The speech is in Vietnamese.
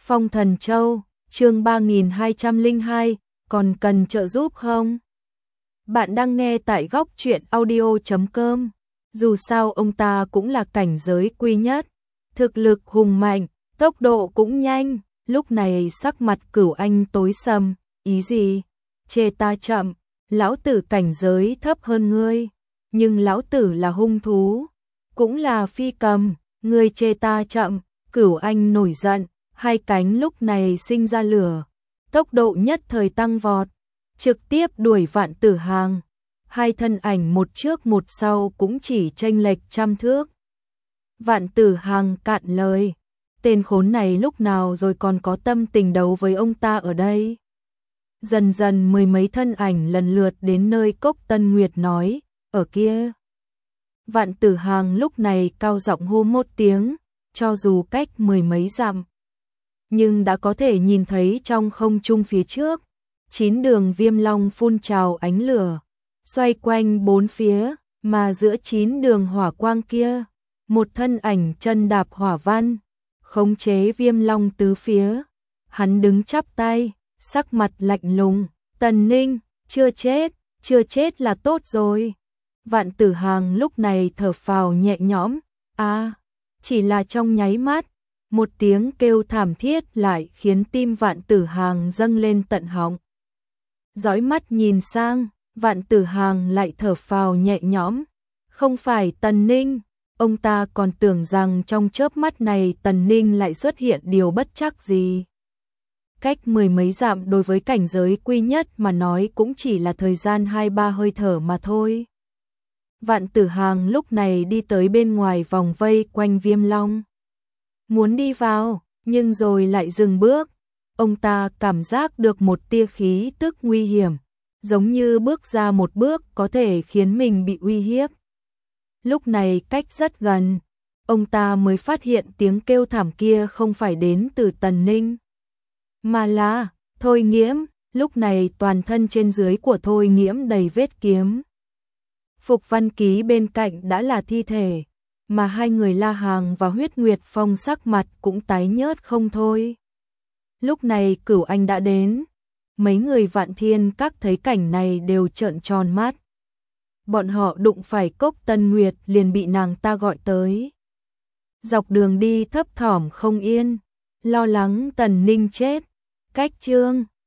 Phong Thần Châu, chương 3202, còn cần trợ giúp không? Bạn đang nghe tại góc truyện audio.com. Dù sao ông ta cũng là cảnh giới quý nhất, thực lực hùng mạnh, tốc độ cũng nhanh. Lúc này sắc mặt Cửu Anh tối sầm, ý gì? Chê ta chậm, lão tử cảnh giới thấp hơn ngươi, nhưng lão tử là hung thú, cũng là phi cầm, ngươi chê ta chậm. Cửu Anh nổi giận, hai cánh lúc này sinh ra lửa, tốc độ nhất thời tăng vọt, trực tiếp đuổi Vạn Tử Hàng. Hai thân ảnh một trước một sau cũng chỉ chênh lệch 100 thước. Vạn Tử Hàng cạn lời, tên khốn này lúc nào rồi còn có tâm tình đấu với ông ta ở đây. Dần dần mười mấy thân ảnh lần lượt đến nơi Cốc Tân Nguyệt nói, ở kia. Vạn Tử Hàng lúc này cao giọng hô một tiếng, cho dù cách mười mấy dặm, nhưng đã có thể nhìn thấy trong không trung phía trước, 9 đường viêm long phun trào ánh lửa, xoay quanh bốn phía, mà giữa 9 đường hỏa quang kia, một thân ảnh chân đạp hỏa văn, khống chế viêm long tứ phía. Hắn đứng chắp tay, sắc mặt lạnh lùng, Tần Ninh, chưa chết là tốt rồi. Vạn Tử Hàng lúc này thở phào nhẹ nhõm, chỉ là trong nháy mắt, một tiếng kêu thảm thiết lại khiến tim Vạn Tử Hàng dâng lên tận họng. Dõi mắt nhìn sang, Vạn Tử Hàng lại thở phào nhẹ nhõm, không phải Tần Ninh, ông ta còn tưởng rằng trong chớp mắt này Tần Ninh lại xuất hiện điều bất trắc gì. Cách mười mấy dặm đối với cảnh giới quý nhất mà nói cũng chỉ là thời gian 2-3 hơi thở mà thôi. Vạn Tử Hàng lúc này đi tới bên ngoài vòng vây quanh Viêm Long. Muốn đi vào, nhưng rồi lại dừng bước. Ông ta cảm giác được một tia khí tức nguy hiểm, giống như bước ra một bước có thể khiến mình bị uy hiếp. Lúc này cách rất gần, ông ta mới phát hiện tiếng kêu thảm kia không phải đến từ Tần Ninh, mà là Thôi Nghiễm. Lúc này toàn thân trên dưới của Thôi Nghiễm đầy vết kiếm. Phục Văn Ký bên cạnh đã là thi thể, mà hai người La Hàng và Huyết Nguyệt Phong sắc mặt cũng tái nhợt không thôi. Lúc này Cửu Anh đã đến, mấy người Vạn Thiên Các thấy cảnh này đều trợn tròn mắt. Bọn họ đụng phải Cốc Tân Nguyệt liền bị nàng ta gọi tới. Dọc đường đi thấp thỏm không yên, lo lắng Tần Ninh chết. Cách chương